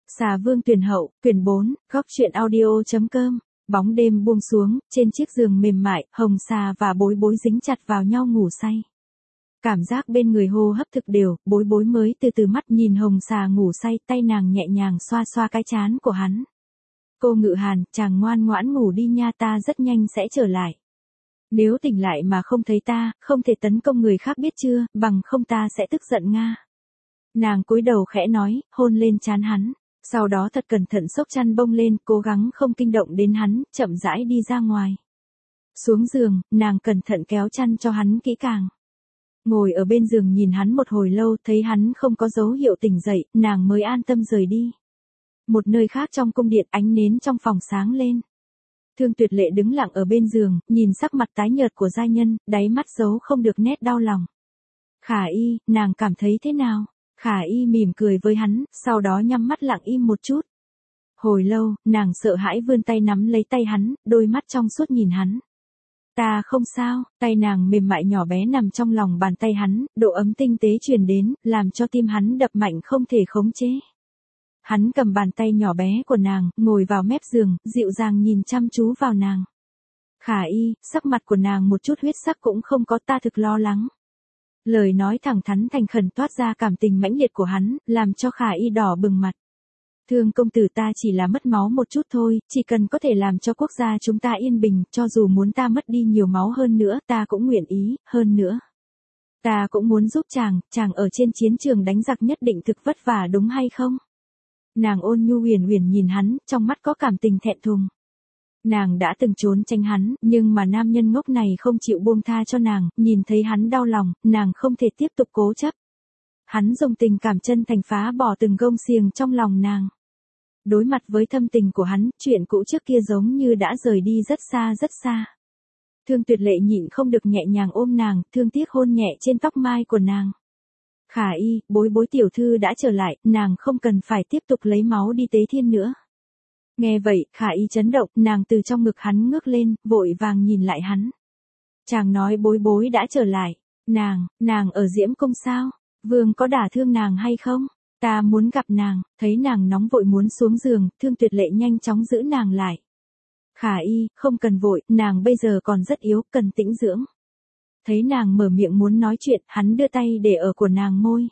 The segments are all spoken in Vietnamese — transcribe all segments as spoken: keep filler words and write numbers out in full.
Xà Vương tuyển hậu, quyển bốn, góc truyện audio.com. Bóng đêm buông xuống, trên chiếc giường mềm mại, Hồng Xà và Bối Bối dính chặt vào nhau ngủ say. Cảm giác bên người hô hấp thực đều, Bối Bối mới từ từ mắt nhìn Hồng Xà ngủ say, tay nàng nhẹ nhàng xoa xoa cái trán của hắn. Cô Ngự Hàn, chàng ngoan ngoãn ngủ đi nha, ta rất nhanh sẽ trở lại. Nếu tỉnh lại mà không thấy ta, không thể tấn công người khác biết chưa, bằng không ta sẽ tức giận nga. Nàng cúi đầu khẽ nói, hôn lên trán hắn. Sau đó thật cẩn thận xốc chăn bông lên, cố gắng không kinh động đến hắn, chậm rãi đi ra ngoài. Xuống giường, nàng cẩn thận kéo chăn cho hắn kỹ càng. Ngồi ở bên giường nhìn hắn một hồi lâu, thấy hắn không có dấu hiệu tỉnh dậy, nàng mới an tâm rời đi. Một nơi khác trong cung điện, ánh nến trong phòng sáng lên. Thương Tuyệt Lệ đứng lặng ở bên giường, nhìn sắc mặt tái nhợt của giai nhân, đáy mắt giấu không được nét đau lòng. Khả Y, nàng cảm thấy thế nào? Khả Y mỉm cười với hắn, sau đó nhắm mắt lặng im một chút. Hồi lâu, nàng sợ hãi vươn tay nắm lấy tay hắn, đôi mắt trong suốt nhìn hắn. Ta không sao, tay nàng mềm mại nhỏ bé nằm trong lòng bàn tay hắn, độ ấm tinh tế truyền đến, làm cho tim hắn đập mạnh không thể khống chế. Hắn cầm bàn tay nhỏ bé của nàng, ngồi vào mép giường, dịu dàng nhìn chăm chú vào nàng. Khả Y, sắc mặt của nàng một chút huyết sắc cũng không có, ta thực lo lắng. Lời nói thẳng thắn thành khẩn toát ra cảm tình mãnh liệt của hắn, làm cho Khả Y đỏ bừng mặt. Thương công tử, ta chỉ là mất máu một chút thôi, chỉ cần có thể làm cho quốc gia chúng ta yên bình, cho dù muốn ta mất đi nhiều máu hơn nữa, ta cũng nguyện ý, hơn nữa. Ta cũng muốn giúp chàng, chàng ở trên chiến trường đánh giặc nhất định thực vất vả đúng hay không? Nàng ôn nhu huyền huyền nhìn hắn, trong mắt có cảm tình thẹn thùng. Nàng đã từng trốn tránh hắn, nhưng mà nam nhân ngốc này không chịu buông tha cho nàng, nhìn thấy hắn đau lòng, nàng không thể tiếp tục cố chấp. Hắn dùng tình cảm chân thành phá bỏ từng gông xiềng trong lòng nàng. Đối mặt với thâm tình của hắn, chuyện cũ trước kia giống như đã rời đi rất xa rất xa. Thương Tuyệt Lệ nhịn không được nhẹ nhàng ôm nàng, thương tiếc hôn nhẹ trên tóc mai của nàng. Khả Y, Bối Bối tiểu thư đã trở lại, nàng không cần phải tiếp tục lấy máu đi tế thiên nữa. Nghe vậy, Khả Y chấn động, nàng từ trong ngực hắn ngước lên, vội vàng nhìn lại hắn. Chàng nói Bối Bối đã trở lại, nàng, nàng ở Diễm Cung sao? Vương có đả thương nàng hay không? Ta muốn gặp nàng, thấy nàng nóng vội muốn xuống giường, Thương Tuyệt Lệ nhanh chóng giữ nàng lại. Khả Y, không cần vội, nàng bây giờ còn rất yếu, cần tĩnh dưỡng. Thấy nàng mở miệng muốn nói chuyện, hắn đưa tay để ở của nàng môi.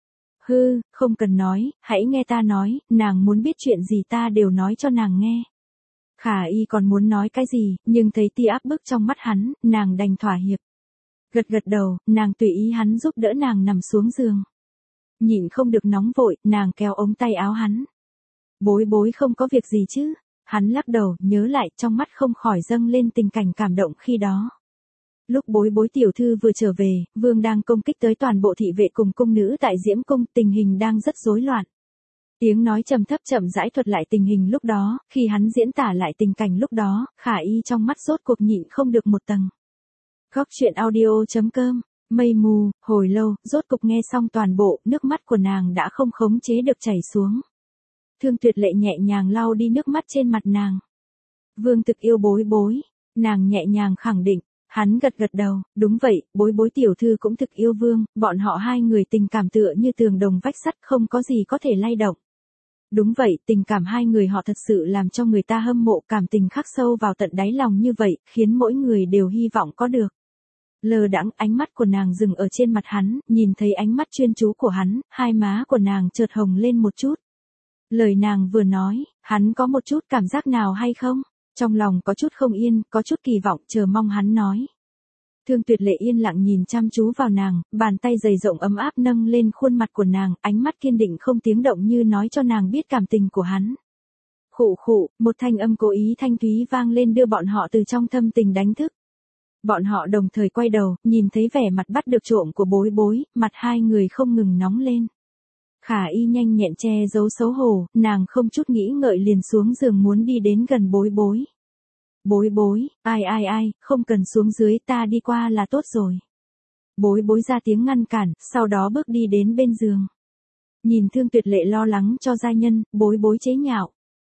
Hư, không cần nói, hãy nghe ta nói, nàng muốn biết chuyện gì ta đều nói cho nàng nghe. Khả Y còn muốn nói cái gì, nhưng thấy tia áp bức trong mắt hắn, nàng đành thỏa hiệp. Gật gật đầu, nàng tùy ý hắn giúp đỡ nàng nằm xuống giường. Nhịn không được nóng vội, nàng kéo ống tay áo hắn. Bối Bối không có việc gì chứ? Hắn lắc đầu, nhớ lại, trong mắt không khỏi dâng lên tình cảnh cảm động khi đó. Lúc Bối Bối tiểu thư vừa trở về, Vương đang công kích tới toàn bộ thị vệ cùng cung nữ tại Diễm Cung, tình hình đang rất rối loạn. Tiếng nói trầm thấp chậm rãi thuật lại tình hình lúc đó, khi hắn diễn tả lại tình cảnh lúc đó, Khả Y trong mắt rốt cuộc nhịn không được một tầng. Góc truyện audio.com. Mây mù, hồi lâu, rốt cục nghe xong toàn bộ, nước mắt của nàng đã không khống chế được chảy xuống. Thương Tuyệt Lệ nhẹ nhàng lau đi nước mắt trên mặt nàng. Vương thực yêu Bối Bối, nàng nhẹ nhàng khẳng định. Hắn gật gật đầu, đúng vậy, Bối Bối tiểu thư cũng thực yêu Vương, bọn họ hai người tình cảm tựa như tường đồng vách sắt, không có gì có thể lay động. Đúng vậy, tình cảm hai người họ thật sự làm cho người ta hâm mộ, cảm tình khắc sâu vào tận đáy lòng như vậy, khiến mỗi người đều hy vọng có được. Lờ đãng, ánh mắt của nàng dừng ở trên mặt hắn, nhìn thấy ánh mắt chuyên chú của hắn, hai má của nàng chợt hồng lên một chút. Lời nàng vừa nói, hắn có một chút cảm giác nào hay không? Trong lòng có chút không yên, có chút kỳ vọng, chờ mong hắn nói. Thương Tuyệt Lệ yên lặng nhìn chăm chú vào nàng, bàn tay dày rộng ấm áp nâng lên khuôn mặt của nàng, ánh mắt kiên định không tiếng động như nói cho nàng biết cảm tình của hắn. Khụ khụ, một thanh âm cố ý thanh thúy vang lên đưa bọn họ từ trong thâm tình đánh thức. Bọn họ đồng thời quay đầu, nhìn thấy vẻ mặt bắt được trộm của Bối Bối, mặt hai người không ngừng nóng lên. Khả Y nhanh nhẹn che giấu xấu hổ, nàng không chút nghĩ ngợi liền xuống giường muốn đi đến gần Bối Bối. Bối Bối, ai ai ai, không cần xuống dưới, ta đi qua là tốt rồi. Bối Bối ra tiếng ngăn cản, sau đó bước đi đến bên giường. Nhìn Thương Tuyệt Lệ lo lắng cho gia nhân, Bối Bối chế nhạo.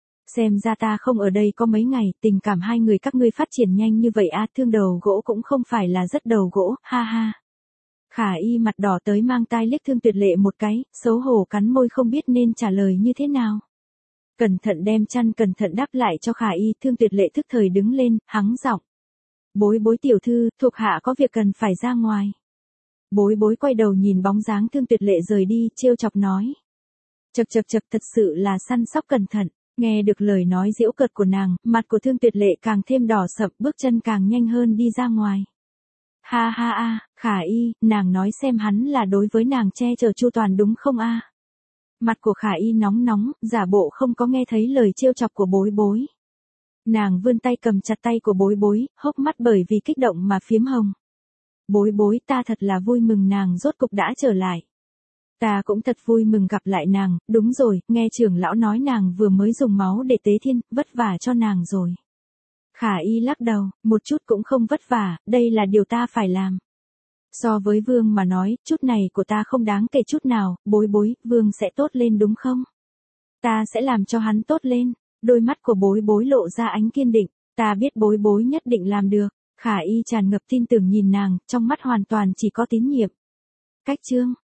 Xem ra ta không ở đây có mấy ngày, tình cảm hai người các ngươi phát triển nhanh như vậy à, Thương đầu gỗ cũng không phải là rất đầu gỗ, ha ha. Khả Y mặt đỏ tới mang tai liếc Thương Tuyệt Lệ một cái, xấu hổ cắn môi không biết nên trả lời như thế nào. Cẩn thận đem chăn cẩn thận đắp lại cho Khả Y, Thương Tuyệt Lệ thức thời đứng lên, hắng giọng. Bối Bối tiểu thư, thuộc hạ có việc cần phải ra ngoài. Bối Bối quay đầu nhìn bóng dáng Thương Tuyệt Lệ rời đi, trêu chọc nói. Chậc chậc chậc, thật sự là săn sóc cẩn thận. Nghe được lời nói giễu cợt của nàng, mặt của Thương Tuyệt Lệ càng thêm đỏ sậm, bước chân càng nhanh hơn đi ra ngoài. Ha ha a, Khả Y, nàng nói xem hắn là đối với nàng che chở chu toàn đúng không a? Mặt của Khả Y nóng nóng, giả bộ không có nghe thấy lời trêu chọc của Bối Bối. Nàng vươn tay cầm chặt tay của Bối Bối, hốc mắt bởi vì kích động mà phiếm hồng. Bối Bối, ta thật là vui mừng nàng rốt cục đã trở lại. Ta cũng thật vui mừng gặp lại nàng, đúng rồi, nghe trưởng lão nói nàng vừa mới dùng máu để tế thiên, vất vả cho nàng rồi. Khả Y lắc đầu, một chút cũng không vất vả, đây là điều ta phải làm. So với Vương mà nói, chút này của ta không đáng kể chút nào, Bối Bối, Vương sẽ tốt lên đúng không? Ta sẽ làm cho hắn tốt lên. Đôi mắt của Bối Bối lộ ra ánh kiên định, ta biết Bối Bối nhất định làm được. Khả Y tràn ngập tin tưởng nhìn nàng, trong mắt hoàn toàn chỉ có tín nhiệm. Cách chương